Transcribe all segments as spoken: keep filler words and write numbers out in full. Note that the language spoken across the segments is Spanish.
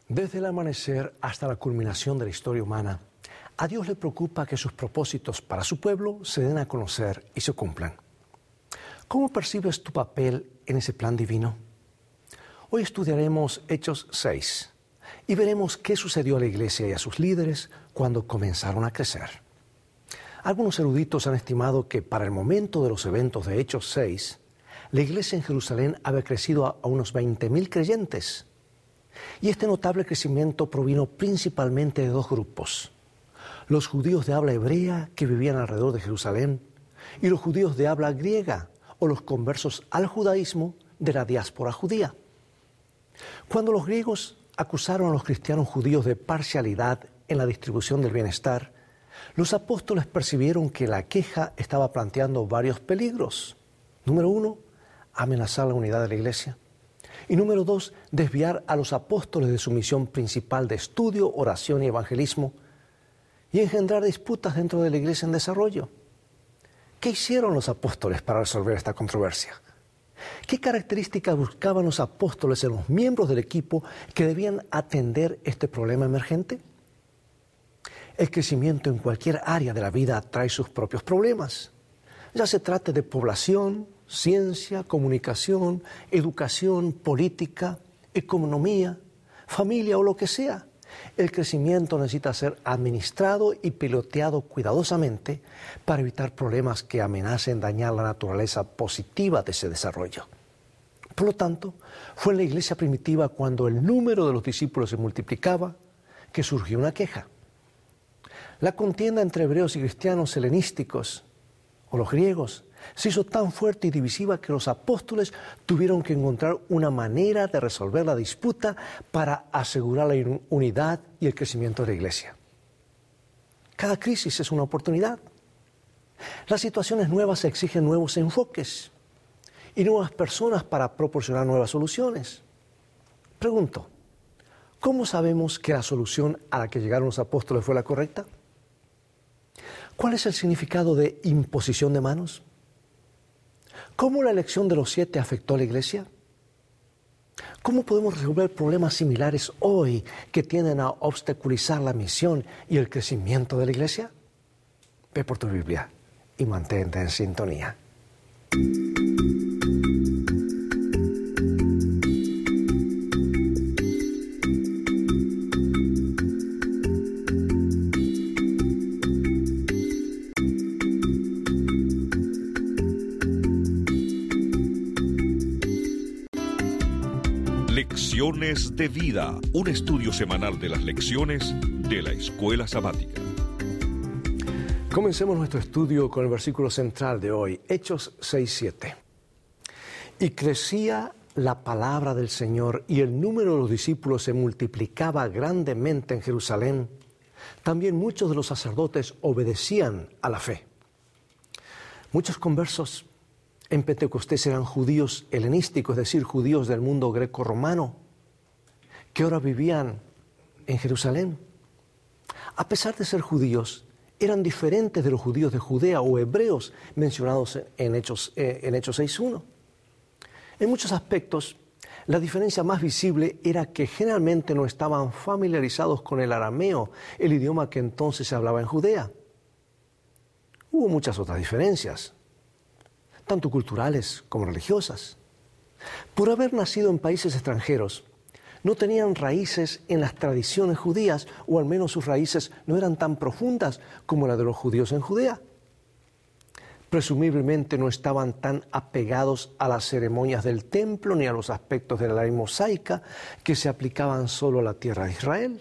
Desde el amanecer hasta la culminación de la historia humana, a Dios le preocupa que sus propósitos para su pueblo se den a conocer y se cumplan. ¿Cómo percibes tu papel en ese plan divino? Hoy estudiaremos Hechos seis y veremos qué sucedió a la iglesia y a sus líderes cuando comenzaron a crecer. Algunos eruditos han estimado que para el momento de los eventos de Hechos seis, la iglesia en Jerusalén había crecido a, a unos veinte mil creyentes. Y este notable crecimiento provino principalmente de dos grupos: los judíos de habla hebrea que vivían alrededor de Jerusalén y los judíos de habla griega o los conversos al judaísmo de la diáspora judía. Cuando los griegos acusaron a los cristianos judíos de parcialidad en la distribución del bienestar, los apóstoles percibieron que la queja estaba planteando varios peligros. Número uno, amenazar la unidad de la iglesia. Y número dos, desviar a los apóstoles de su misión principal de estudio, oración y evangelismo y engendrar disputas dentro de la iglesia en desarrollo. ¿Qué hicieron los apóstoles para resolver esta controversia? ¿Qué características buscaban los apóstoles en los miembros del equipo que debían atender este problema emergente? El crecimiento en cualquier área de la vida trae sus propios problemas. Ya se trate de población, ciencia, comunicación, educación, política, economía, familia o lo que sea. El crecimiento necesita ser administrado y piloteado cuidadosamente para evitar problemas que amenacen dañar la naturaleza positiva de ese desarrollo. Por lo tanto, fue en la iglesia primitiva, cuando el número de los discípulos se multiplicaba, que surgió una queja. La contienda entre hebreos y cristianos helenísticos, o los griegos, se hizo tan fuerte y divisiva que los apóstoles tuvieron que encontrar una manera de resolver la disputa para asegurar la unidad y el crecimiento de la iglesia. Cada crisis es una oportunidad. Las situaciones nuevas exigen nuevos enfoques y nuevas personas para proporcionar nuevas soluciones. Pregunto, ¿cómo sabemos que la solución a la que llegaron los apóstoles fue la correcta? ¿Cuál es el significado de imposición de manos? ¿Cómo la elección de los siete afectó a la iglesia? ¿Cómo podemos resolver problemas similares hoy que tienden a obstaculizar la misión y el crecimiento de la iglesia? Ve por tu Biblia y mantente en sintonía. Lecciones de Vida, un estudio semanal de las lecciones de la Escuela Sabática. Comencemos nuestro estudio con el versículo central de hoy, Hechos seis siete. Y crecía la palabra del Señor y el número de los discípulos se multiplicaba grandemente en Jerusalén. También muchos de los sacerdotes obedecían a la fe. Muchos conversos en Pentecostés eran judíos helenísticos, es decir, judíos del mundo greco-romano, que ahora vivían en Jerusalén. A pesar de ser judíos, eran diferentes de los judíos de Judea o hebreos mencionados en Hechos, eh, en Hechos seis uno. En muchos aspectos, la diferencia más visible era que generalmente no estaban familiarizados con el arameo, el idioma que entonces se hablaba en Judea. Hubo muchas otras diferencias, tanto culturales como religiosas. Por haber nacido en países extranjeros, no tenían raíces en las tradiciones judías, o al menos sus raíces no eran tan profundas como las de los judíos en Judea. Presumiblemente no estaban tan apegados a las ceremonias del templo ni a los aspectos de la ley mosaica que se aplicaban solo a la tierra de Israel.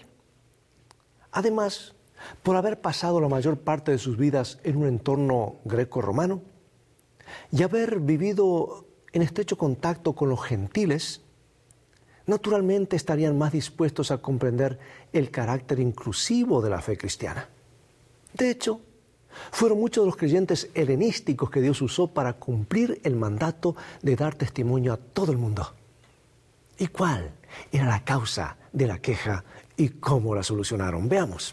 Además, por haber pasado la mayor parte de sus vidas en un entorno greco-romano y haber vivido en estrecho contacto con los gentiles, naturalmente estarían más dispuestos a comprender el carácter inclusivo de la fe cristiana. De hecho, fueron muchos de los creyentes helenísticos que Dios usó para cumplir el mandato de dar testimonio a todo el mundo. ¿Y cuál era la causa de la queja y cómo la solucionaron? Veamos.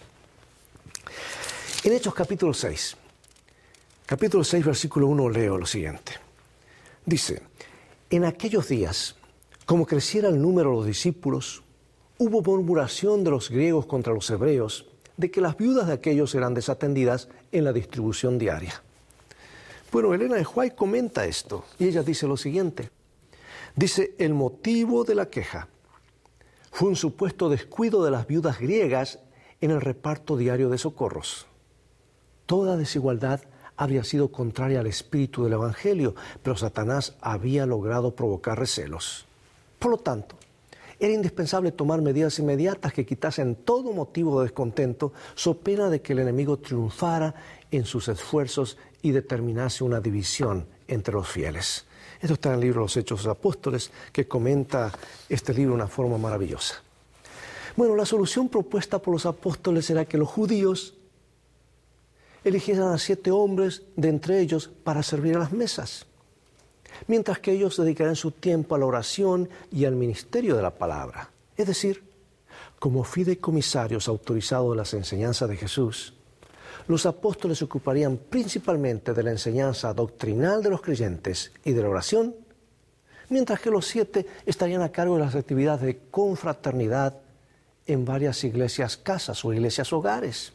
En Hechos capítulo seis, capítulo seis, versículo uno, leo lo siguiente. Dice: en aquellos días, como creciera el número de los discípulos, hubo murmuración de los griegos contra los hebreos de que las viudas de aquellos eran desatendidas en la distribución diaria. Bueno, Elena de White comenta esto y ella dice lo siguiente. Dice, el motivo de la queja fue un supuesto descuido de las viudas griegas en el reparto diario de socorros. Toda desigualdad habría sido contraria al espíritu del Evangelio, pero Satanás había logrado provocar recelos. Por lo tanto, era indispensable tomar medidas inmediatas que quitasen todo motivo de descontento, so pena de que el enemigo triunfara en sus esfuerzos y determinase una división entre los fieles. Esto está en el libro de los Hechos de los Apóstoles, que comenta este libro de una forma maravillosa. Bueno, la solución propuesta por los apóstoles era que los judíos eligieran a siete hombres de entre ellos para servir a las mesas, mientras que ellos dedicarían su tiempo a la oración y al ministerio de la palabra. Es decir, como fideicomisarios autorizados de las enseñanzas de Jesús, los apóstoles se ocuparían principalmente de la enseñanza doctrinal de los creyentes y de la oración, mientras que los siete estarían a cargo de las actividades de confraternidad en varias iglesias casas o iglesias hogares.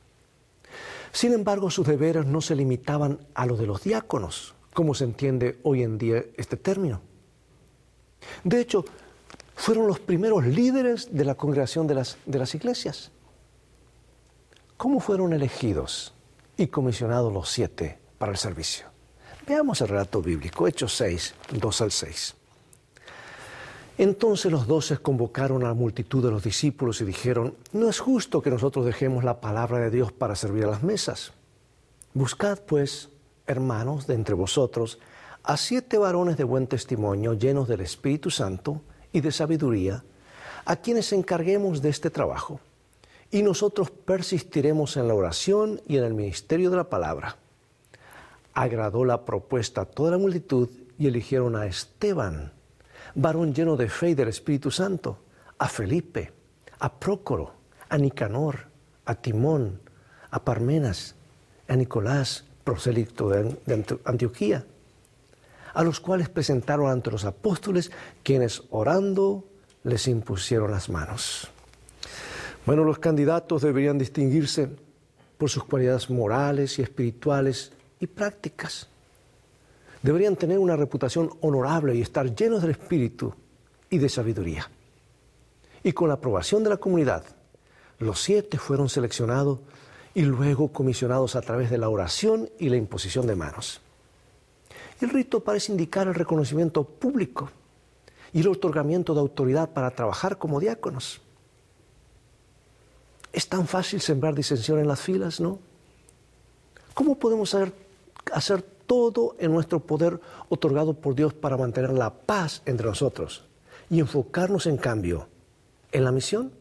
Sin embargo, sus deberes no se limitaban a los de los diáconos, como se entiende hoy en día este término. De hecho, fueron los primeros líderes de la congregación de las, de las iglesias. ¿Cómo fueron elegidos y comisionados los siete para el servicio? Veamos el relato bíblico, Hechos seis, dos al seis. Entonces los doce convocaron a la multitud de los discípulos y dijeron, no es justo que nosotros dejemos la palabra de Dios para servir a las mesas. Buscad, pues, hermanos, de entre vosotros, a siete varones de buen testimonio, llenos del Espíritu Santo y de sabiduría, a quienes encarguemos de este trabajo. Y nosotros persistiremos en la oración y en el ministerio de la palabra. Agradó la propuesta a toda la multitud y eligieron a Esteban, varón lleno de fe y del Espíritu Santo, a Felipe, a Prócoro, a Nicanor, a Timón, a Parmenas, a Nicolás, prosélito de Antioquía, a los cuales presentaron ante los apóstoles, quienes orando les impusieron las manos. Bueno, los candidatos deberían distinguirse por sus cualidades morales y espirituales y prácticas. Deberían tener una reputación honorable y estar llenos del espíritu y de sabiduría. Y con la aprobación de la comunidad, los siete fueron seleccionados y luego comisionados a través de la oración y la imposición de manos. El rito parece indicar el reconocimiento público y el otorgamiento de autoridad para trabajar como diáconos. Es tan fácil sembrar disensión en las filas, ¿no? ¿Cómo podemos hacer, hacer todo en nuestro poder otorgado por Dios para mantener la paz entre nosotros y enfocarnos, en cambio, en la misión?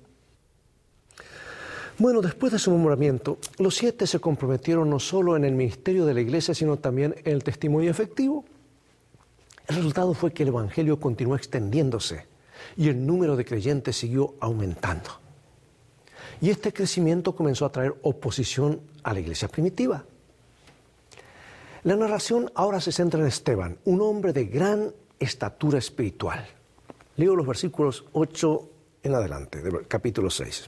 Bueno, después de su nombramiento, los siete se comprometieron no solo en el ministerio de la iglesia, sino también en el testimonio efectivo. El resultado fue que el evangelio continuó extendiéndose y el número de creyentes siguió aumentando. Y este crecimiento comenzó a traer oposición a la iglesia primitiva. La narración ahora se centra en Esteban, un hombre de gran estatura espiritual. Leo los versículos ocho en adelante, del capítulo seis.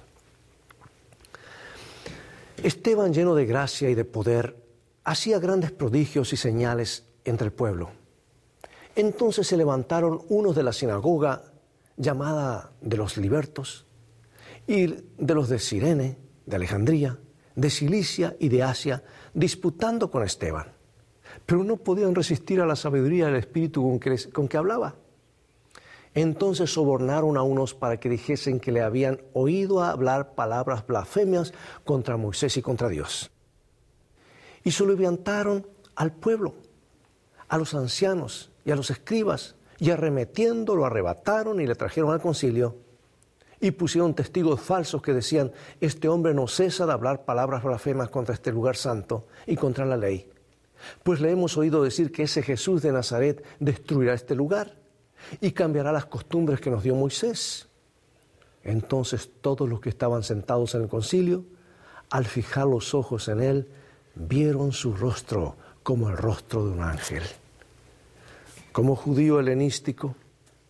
Esteban, lleno de gracia y de poder, hacía grandes prodigios y señales entre el pueblo. Entonces se levantaron unos de la sinagoga llamada de los libertos, y de los de Cirene, de Alejandría, de Cilicia y de Asia, disputando con Esteban. Pero no podían resistir a la sabiduría del Espíritu con que, con que hablaba. Entonces sobornaron a unos para que dijesen que le habían oído hablar palabras blasfemias contra Moisés y contra Dios. Y se lo levantaron al pueblo, a los ancianos y a los escribas, y arremetiendo lo arrebataron y le trajeron al concilio. Y pusieron testigos falsos que decían, este hombre no cesa de hablar palabras blasfemas contra este lugar santo y contra la ley. Pues le hemos oído decir que ese Jesús de Nazaret destruirá este lugar y cambiará las costumbres que nos dio Moisés. Entonces todos los que estaban sentados en el concilio, al fijar los ojos en él, vieron su rostro como el rostro de un ángel. Como judío helenístico,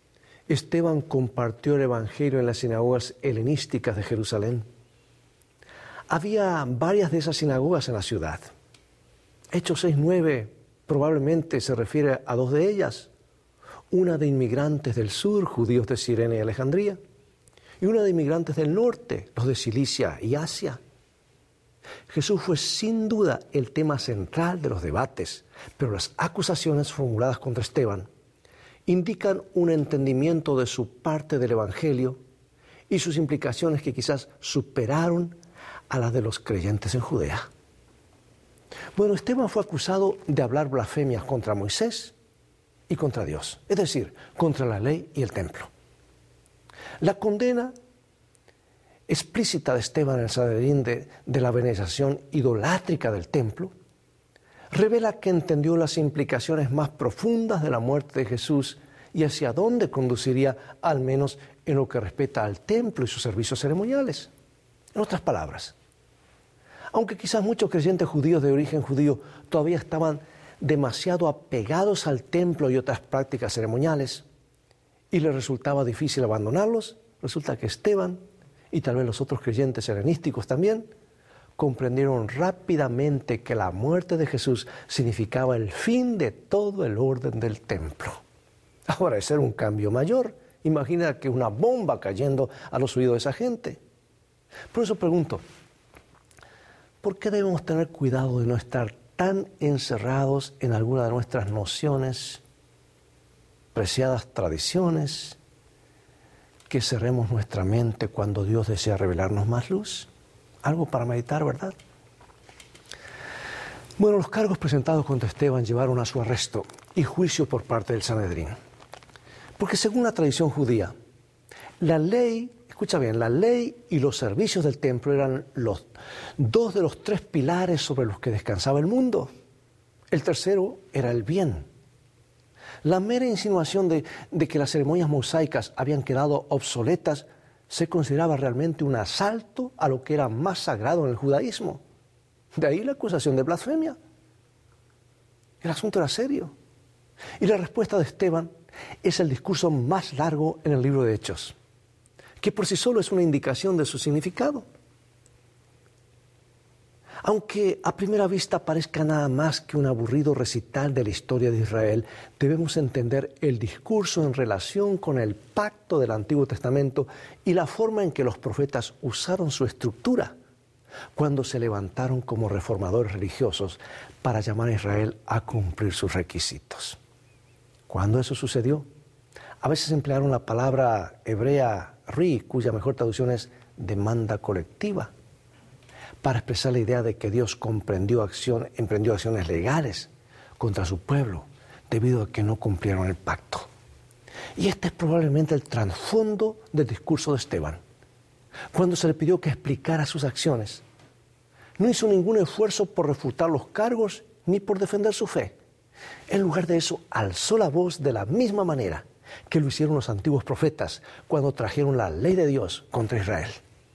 Esteban compartió el Evangelio en las sinagogas helenísticas de Jerusalén. Había varias de esas sinagogas en la ciudad. Hechos seis nueve probablemente se refiere a dos de ellas. Una de inmigrantes del sur, judíos de Cirene y Alejandría, y una de inmigrantes del norte, los de Cilicia y Asia. Jesús fue sin duda el tema central de los debates, pero las acusaciones formuladas contra Esteban indican un entendimiento de su parte del Evangelio y sus implicaciones que quizás superaron a las de los creyentes en Judea. Bueno, Esteban fue acusado de hablar blasfemias contra Moisés y contra Dios, es decir, contra la ley y el templo. La condena explícita de Esteban en el Sanedrín de, de la veneración idolátrica del templo revela que entendió las implicaciones más profundas de la muerte de Jesús y hacia dónde conduciría, al menos en lo que respecta al templo y sus servicios ceremoniales. En otras palabras, aunque quizás muchos creyentes judíos de origen judío todavía estaban demasiado apegados al templo y otras prácticas ceremoniales y les resultaba difícil abandonarlos, resulta que Esteban y tal vez los otros creyentes helenísticos también comprendieron rápidamente que la muerte de Jesús significaba el fin de todo el orden del templo. Ahora, ese era un cambio mayor. Imagina que una bomba cayendo a los oídos de esa gente. Por eso pregunto, ¿por qué debemos tener cuidado de no estar tan encerrados en alguna de nuestras nociones, preciadas tradiciones, que cerremos nuestra mente cuando Dios desea revelarnos más luz? Algo para meditar, ¿verdad? Bueno, los cargos presentados contra Esteban llevaron a su arresto y juicio por parte del Sanedrín. Porque según la tradición judía, la ley, escucha bien, la ley y los servicios del templo eran los dos de los tres pilares sobre los que descansaba el mundo. El tercero era el bien. La mera insinuación de, de que las ceremonias mosaicas habían quedado obsoletas se consideraba realmente un asalto a lo que era más sagrado en el judaísmo. De ahí la acusación de blasfemia. El asunto era serio. Y la respuesta de Esteban es el discurso más largo en el libro de Hechos, que por sí solo es una indicación de su significado. Aunque a primera vista parezca nada más que un aburrido recital de la historia de Israel, debemos entender el discurso en relación con el pacto del Antiguo Testamento y la forma en que los profetas usaron su estructura cuando se levantaron como reformadores religiosos para llamar a Israel a cumplir sus requisitos. Cuando eso sucedió, a veces emplearon la palabra hebrea ri, cuya mejor traducción es demanda colectiva, para expresar la idea de que Dios comprendió acción, emprendió acciones legales contra su pueblo debido a que no cumplieron el pacto. Y este es probablemente el trasfondo del discurso de Esteban. Cuando se le pidió que explicara sus acciones, no hizo ningún esfuerzo por refutar los cargos ni por defender su fe. En lugar de eso, alzó la voz de la misma manera que lo hicieron los antiguos profetas cuando trajeron la ley de Dios contra Israel.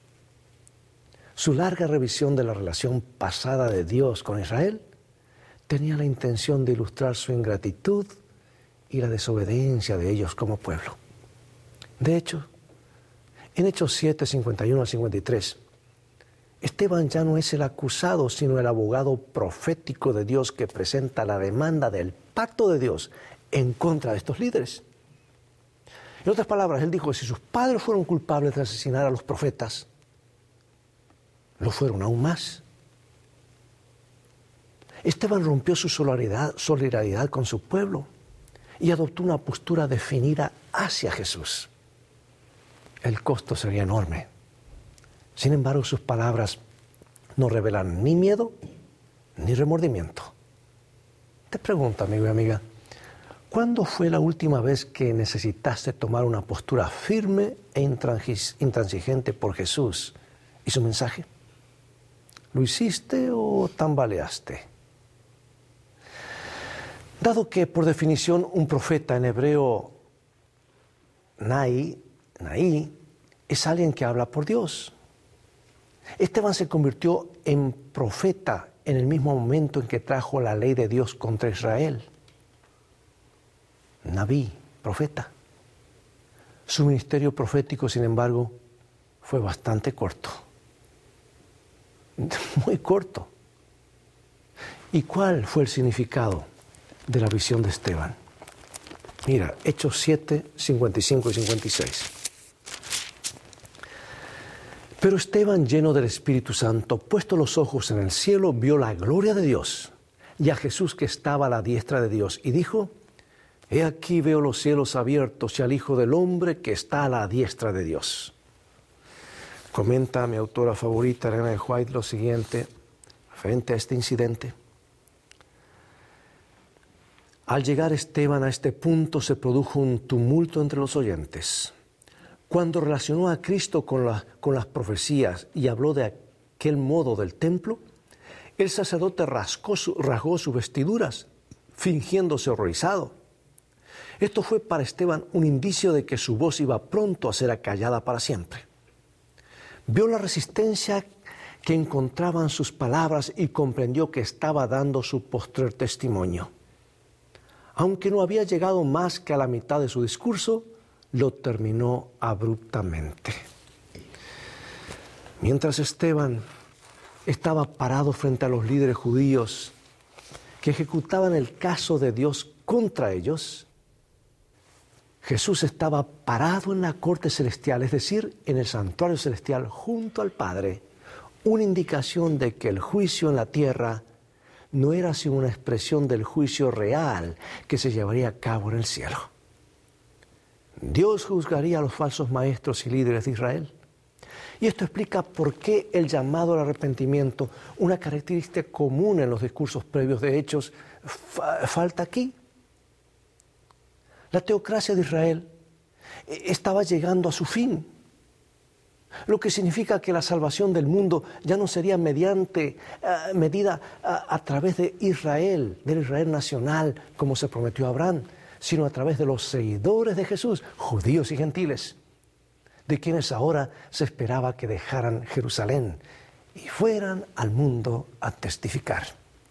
Su larga revisión de la relación pasada de Dios con Israel tenía la intención de ilustrar su ingratitud y la desobediencia de ellos como pueblo. De hecho, en Hechos siete, cincuenta y uno al cincuenta y tres, Esteban ya no es el acusado, sino el abogado profético de Dios que presenta la demanda del pacto de Dios en contra de estos líderes. En otras palabras, él dijo que si sus padres fueron culpables de asesinar a los profetas, lo fueron aún más. Esteban rompió su solidaridad, solidaridad con su pueblo y adoptó una postura definida hacia Jesús. El costo sería enorme. Sin embargo, sus palabras no revelan ni miedo ni remordimiento. Te pregunto, amigo y amiga, ¿cuándo fue la última vez que necesitaste tomar una postura firme e intransigente por Jesús y su mensaje? ¿Lo hiciste o tambaleaste? Dado que, por definición, un profeta en hebreo, Naí, Naí, es alguien que habla por Dios. Esteban se convirtió en profeta en el mismo momento en que trajo la ley de Dios contra Israel. Nabí, profeta. Su ministerio profético, sin embargo, fue bastante corto. Muy corto. ¿Y cuál fue el significado de la visión de Esteban? Mira, Hechos siete, cincuenta y cinco y cincuenta y seis. Pero Esteban, lleno del Espíritu Santo, puesto los ojos en el cielo, vio la gloria de Dios y a Jesús que estaba a la diestra de Dios, y dijo: He aquí veo los cielos abiertos y al Hijo del Hombre que está a la diestra de Dios. Comenta mi autora favorita, Elena de White, lo siguiente, frente a este incidente. Al llegar Esteban a este punto se produjo un tumulto entre los oyentes. Cuando relacionó a Cristo con, la, con las profecías y habló de aquel modo del templo, el sacerdote rascó su, rasgó sus vestiduras, fingiéndose horrorizado. Esto fue para Esteban un indicio de que su voz iba pronto a ser acallada para siempre. Vio la resistencia que encontraban sus palabras y comprendió que estaba dando su postrer testimonio. Aunque no había llegado más que a la mitad de su discurso, lo terminó abruptamente. Mientras Esteban estaba parado frente a los líderes judíos que ejecutaban el caso de Dios contra ellos, Jesús estaba parado en la corte celestial, es decir, en el santuario celestial junto al Padre, una indicación de que el juicio en la tierra no era sino una expresión del juicio real que se llevaría a cabo en el cielo. Dios juzgaría a los falsos maestros y líderes de Israel. Y esto explica por qué el llamado al arrepentimiento, una característica común en los discursos previos de Hechos, fa- falta aquí. La teocracia de Israel estaba llegando a su fin, lo que significa que la salvación del mundo ya no sería mediante, uh, medida uh, a través de Israel, del Israel nacional, como se prometió a Abraham, sino a través de los seguidores de Jesús, judíos y gentiles, de quienes ahora se esperaba que dejaran Jerusalén y fueran al mundo a testificar.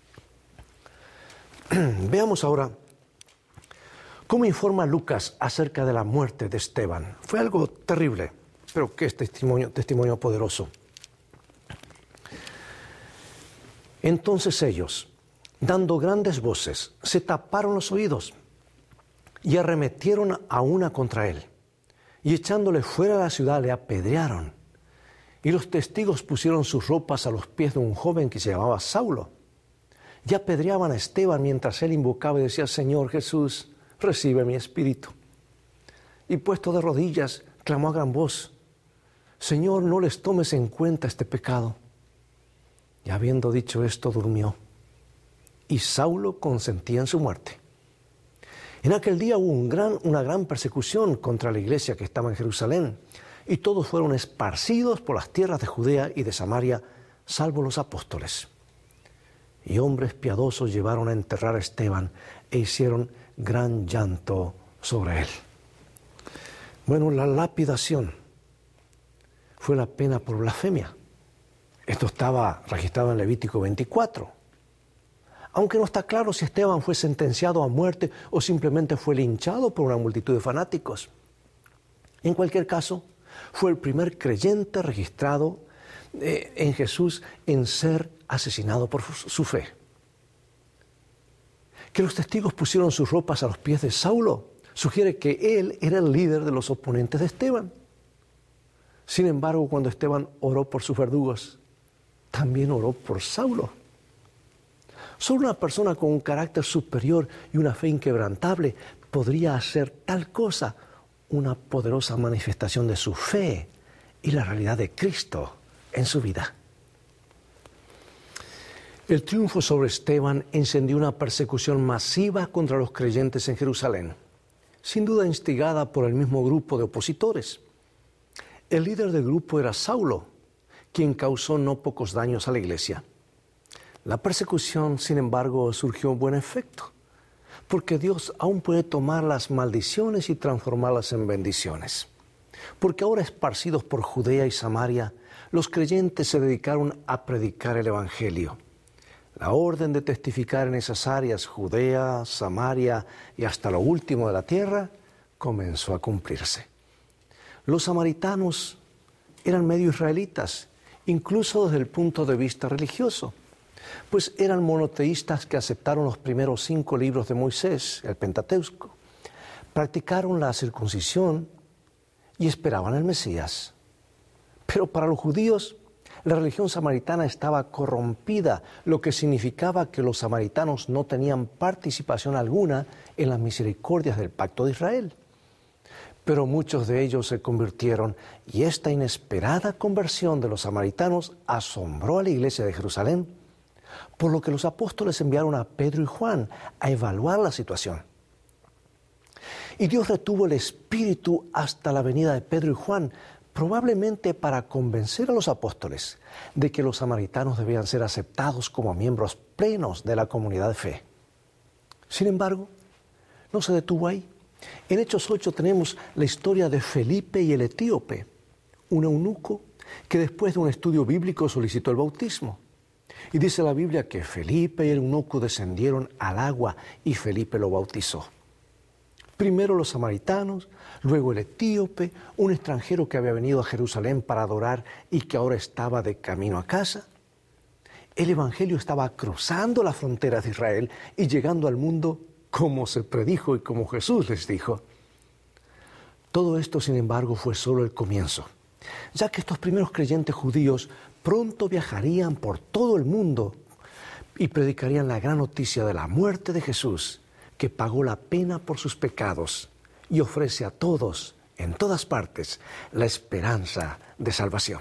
Veamos ahora cómo informa Lucas acerca de la muerte de Esteban. Fue algo terrible, pero que es testimonio, testimonio poderoso. Entonces ellos, dando grandes voces, se taparon los oídos y arremetieron a una contra él, y echándole fuera de la ciudad le apedrearon. Y los testigos pusieron sus ropas a los pies de un joven que se llamaba Saulo, y apedreaban a Esteban mientras él invocaba y decía: Señor Jesús, recibe mi espíritu. Y puesto de rodillas, clamó a gran voz: Señor, no les tomes en cuenta este pecado. Y habiendo dicho esto, durmió. Y Saulo consentía en su muerte. En aquel día hubo un gran, una gran persecución contra la iglesia que estaba en Jerusalén, y todos fueron esparcidos por las tierras de Judea y de Samaria, salvo los apóstoles. Y hombres piadosos llevaron a enterrar a Esteban e hicieron gran llanto sobre él. Bueno, la lapidación fue la pena por blasfemia. Esto estaba registrado en Levítico veinticuatro. Aunque no está claro si Esteban fue sentenciado a muerte o simplemente fue linchado por una multitud de fanáticos. En cualquier caso, fue el primer creyente registrado eh, en Jesús en ser asesinado por su fe. Que los testigos pusieron sus ropas a los pies de Saulo sugiere que él era el líder de los oponentes de Esteban. Sin embargo, cuando Esteban oró por sus verdugos, también oró por Saulo. Solo una persona con un carácter superior y una fe inquebrantable podría hacer tal cosa, una poderosa manifestación de su fe y la realidad de Cristo en su vida. El triunfo sobre Esteban encendió una persecución masiva contra los creyentes en Jerusalén, sin duda instigada por el mismo grupo de opositores. El líder del grupo era Saulo, quien causó no pocos daños a la iglesia. La persecución, sin embargo, surgió en buen efecto, porque Dios aún puede tomar las maldiciones y transformarlas en bendiciones. Porque ahora, esparcidos por Judea y Samaria, los creyentes se dedicaron a predicar el Evangelio. La orden de testificar en esas áreas, Judea, Samaria y hasta lo último de la tierra, comenzó a cumplirse. Los samaritanos eran medio israelitas, incluso desde el punto de vista religioso, pues eran monoteístas que aceptaron los primeros cinco libros de Moisés, el Pentateuco, practicaron la circuncisión y esperaban al Mesías. Pero para los judíos, la religión samaritana estaba corrompida, lo que significaba que los samaritanos no tenían participación alguna en las misericordias del pacto de Israel. Pero muchos de ellos se convirtieron y esta inesperada conversión de los samaritanos asombró a la iglesia de Jerusalén, por lo que los apóstoles enviaron a Pedro y Juan a evaluar la situación. Y Dios retuvo el espíritu hasta la venida de Pedro y Juan, probablemente para convencer a los apóstoles de que los samaritanos debían ser aceptados como miembros plenos de la comunidad de fe. Sin embargo, no se detuvo ahí. En Hechos ocho tenemos la historia de Felipe y el etíope, un eunuco que después de un estudio bíblico solicitó el bautismo. Y dice la Biblia que Felipe y el eunuco descendieron al agua y Felipe lo bautizó. Primero los samaritanos, luego el etíope, un extranjero que había venido a Jerusalén para adorar y que ahora estaba de camino a casa. El evangelio estaba cruzando las fronteras de Israel y llegando al mundo como se predijo y como Jesús les dijo. Todo esto, sin embargo, fue solo el comienzo, ya que estos primeros creyentes judíos pronto viajarían por todo el mundo y predicarían la gran noticia de la muerte de Jesús, que pagó la pena por sus pecados y ofrece a todos, en todas partes, la esperanza de salvación.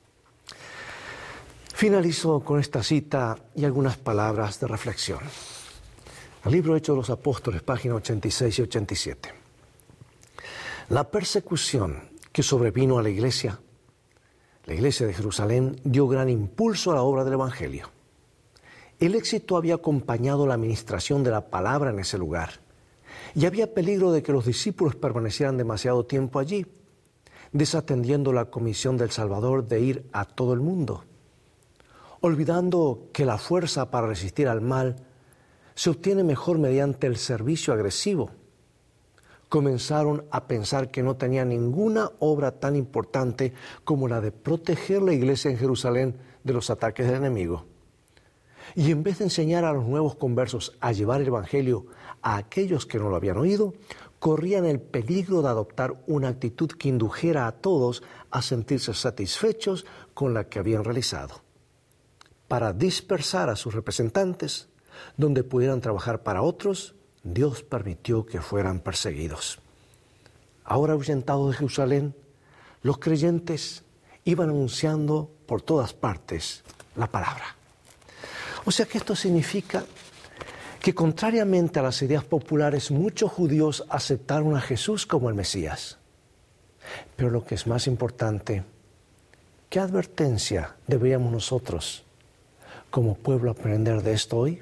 Finalizo con esta cita y algunas palabras de reflexión. El libro Hechos de los Apóstoles, páginas ochenta y seis y ochenta y siete. La persecución que sobrevino a la iglesia, la iglesia de Jerusalén, dio gran impulso a la obra del Evangelio. El éxito había acompañado la administración de la palabra en ese lugar y había peligro de que los discípulos permanecieran demasiado tiempo allí, desatendiendo la comisión del Salvador de ir a todo el mundo, olvidando que la fuerza para resistir al mal se obtiene mejor mediante el servicio agresivo. Comenzaron a pensar que no tenía ninguna obra tan importante como la de proteger la iglesia en Jerusalén de los ataques del enemigo. Y en vez de enseñar a los nuevos conversos a llevar el evangelio a aquellos que no lo habían oído, corrían el peligro de adoptar una actitud que indujera a todos a sentirse satisfechos con la que habían realizado. Para dispersar a sus representantes, donde pudieran trabajar para otros, Dios permitió que fueran perseguidos. Ahora ahuyentados de Jerusalén, los creyentes iban anunciando por todas partes la palabra. O sea que esto significa que, contrariamente a las ideas populares, muchos judíos aceptaron a Jesús como el Mesías. Pero lo que es más importante, ¿qué advertencia deberíamos nosotros como pueblo aprender de esto hoy?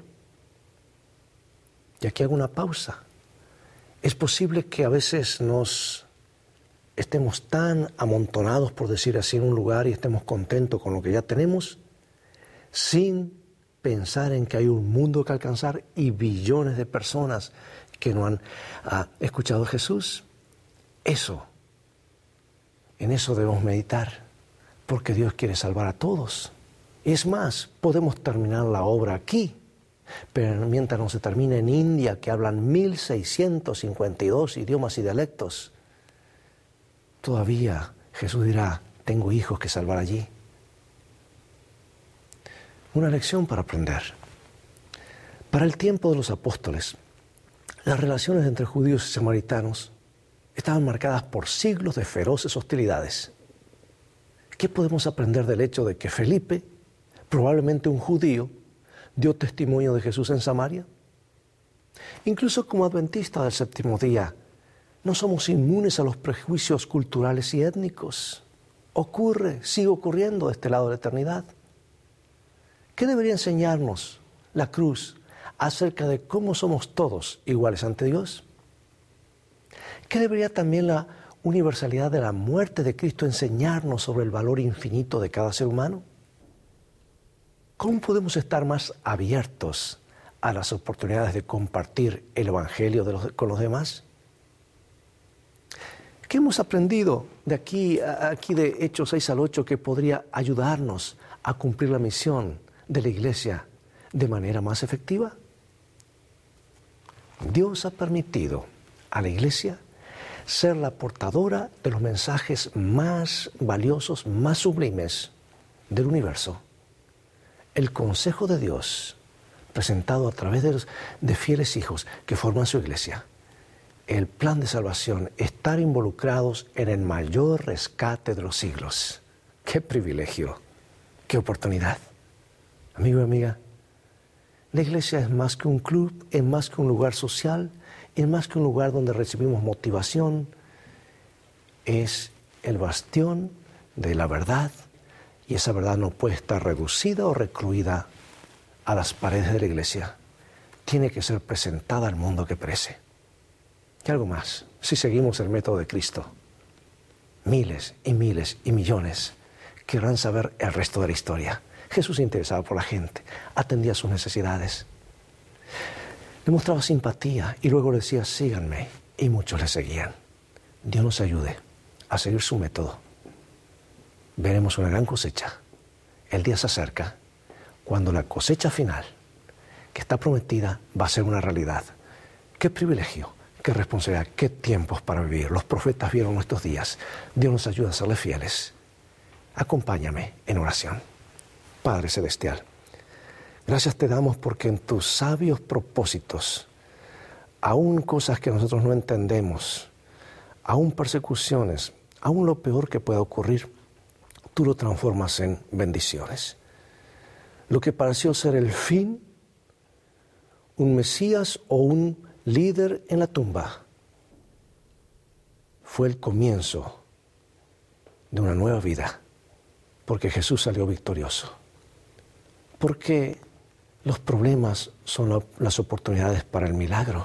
Y aquí hago una pausa. Es posible que a veces nos estemos tan amontonados, por decir así, en un lugar y estemos contentos con lo que ya tenemos, sin pensar en que hay un mundo que alcanzar y billones de personas que no han ah, escuchado a Jesús. Eso, en eso debemos meditar, porque Dios quiere salvar a todos. Y es más, podemos terminar la obra aquí, pero mientras no se termine en India, que hablan mil seiscientos cincuenta y dos idiomas y dialectos, todavía Jesús dirá, tengo hijos que salvar allí. Una lección para aprender. Para el tiempo de los apóstoles, las relaciones entre judíos y samaritanos estaban marcadas por siglos de feroces hostilidades. ¿Qué podemos aprender del hecho de que Felipe, probablemente un judío, dio testimonio de Jesús en Samaria? Incluso como adventistas del séptimo día, no somos inmunes a los prejuicios culturales y étnicos. Ocurre, sigue ocurriendo de este lado de la eternidad. ¿Qué debería enseñarnos la cruz acerca de cómo somos todos iguales ante Dios? ¿Qué debería también la universalidad de la muerte de Cristo enseñarnos sobre el valor infinito de cada ser humano? ¿Cómo podemos estar más abiertos a las oportunidades de compartir el Evangelio de los, con los demás? ¿Qué hemos aprendido de aquí, aquí de Hechos seis al ocho que podría ayudarnos a cumplir la misión de la iglesia de manera más efectiva? Dios ha permitido a la iglesia ser la portadora de los mensajes más valiosos, más sublimes del universo. El consejo de Dios presentado a través de, los, de fieles hijos que forman su iglesia. El plan de salvación, estar involucrados en el mayor rescate de los siglos. ¡Qué privilegio! ¡Qué oportunidad! Amigo y amiga, la iglesia es más que un club, es más que un lugar social, es más que un lugar donde recibimos motivación, es el bastión de la verdad, y esa verdad no puede estar reducida o recluida a las paredes de la iglesia. Tiene que ser presentada al mundo que perece. Y algo más, si seguimos el método de Cristo, miles y miles y millones querrán saber el resto de la historia. Jesús se interesaba por la gente, atendía sus necesidades, le mostraba simpatía y luego le decía, síganme, y muchos le seguían. Dios nos ayude a seguir su método. Veremos una gran cosecha. El día se acerca cuando la cosecha final, que está prometida, va a ser una realidad. ¡Qué privilegio! ¡Qué responsabilidad! ¡Qué tiempos para vivir! Los profetas vieron nuestros días. Dios nos ayuda a serle fieles. Acompáñame en oración. Padre Celestial, gracias te damos porque en tus sabios propósitos, aún cosas que nosotros no entendemos, aún persecuciones, aún lo peor que pueda ocurrir, tú lo transformas en bendiciones. Lo que pareció ser el fin, un Mesías o un líder en la tumba, fue el comienzo de una nueva vida, porque Jesús salió victorioso. Porque los problemas son lo, las oportunidades para el milagro.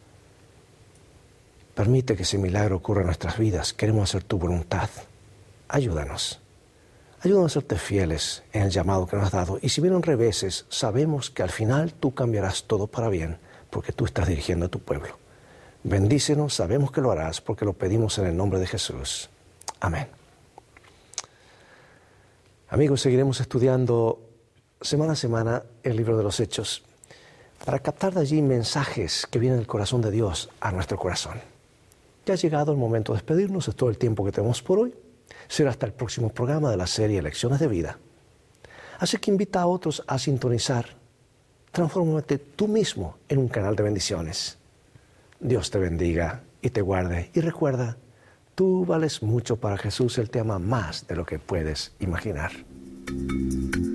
Permite que ese milagro ocurra en nuestras vidas. Queremos hacer tu voluntad. Ayúdanos. Ayúdanos a serte fieles en el llamado que nos has dado. Y si vienen reveses, sabemos que al final tú cambiarás todo para bien, porque tú estás dirigiendo a tu pueblo. Bendícenos, sabemos que lo harás, porque lo pedimos en el nombre de Jesús. Amén. Amigos, seguiremos estudiando semana a semana el libro de los Hechos para captar de allí mensajes que vienen del corazón de Dios a nuestro corazón. Ya ha llegado el momento de despedirnos, es todo el tiempo que tenemos por hoy. Será hasta el próximo programa de la serie Lecciones de Vida. Así que invita a otros a sintonizar. Transfórmate tú mismo en un canal de bendiciones. Dios te bendiga y te guarde. Y recuerda, tú vales mucho para Jesús. Él te ama más de lo que puedes imaginar.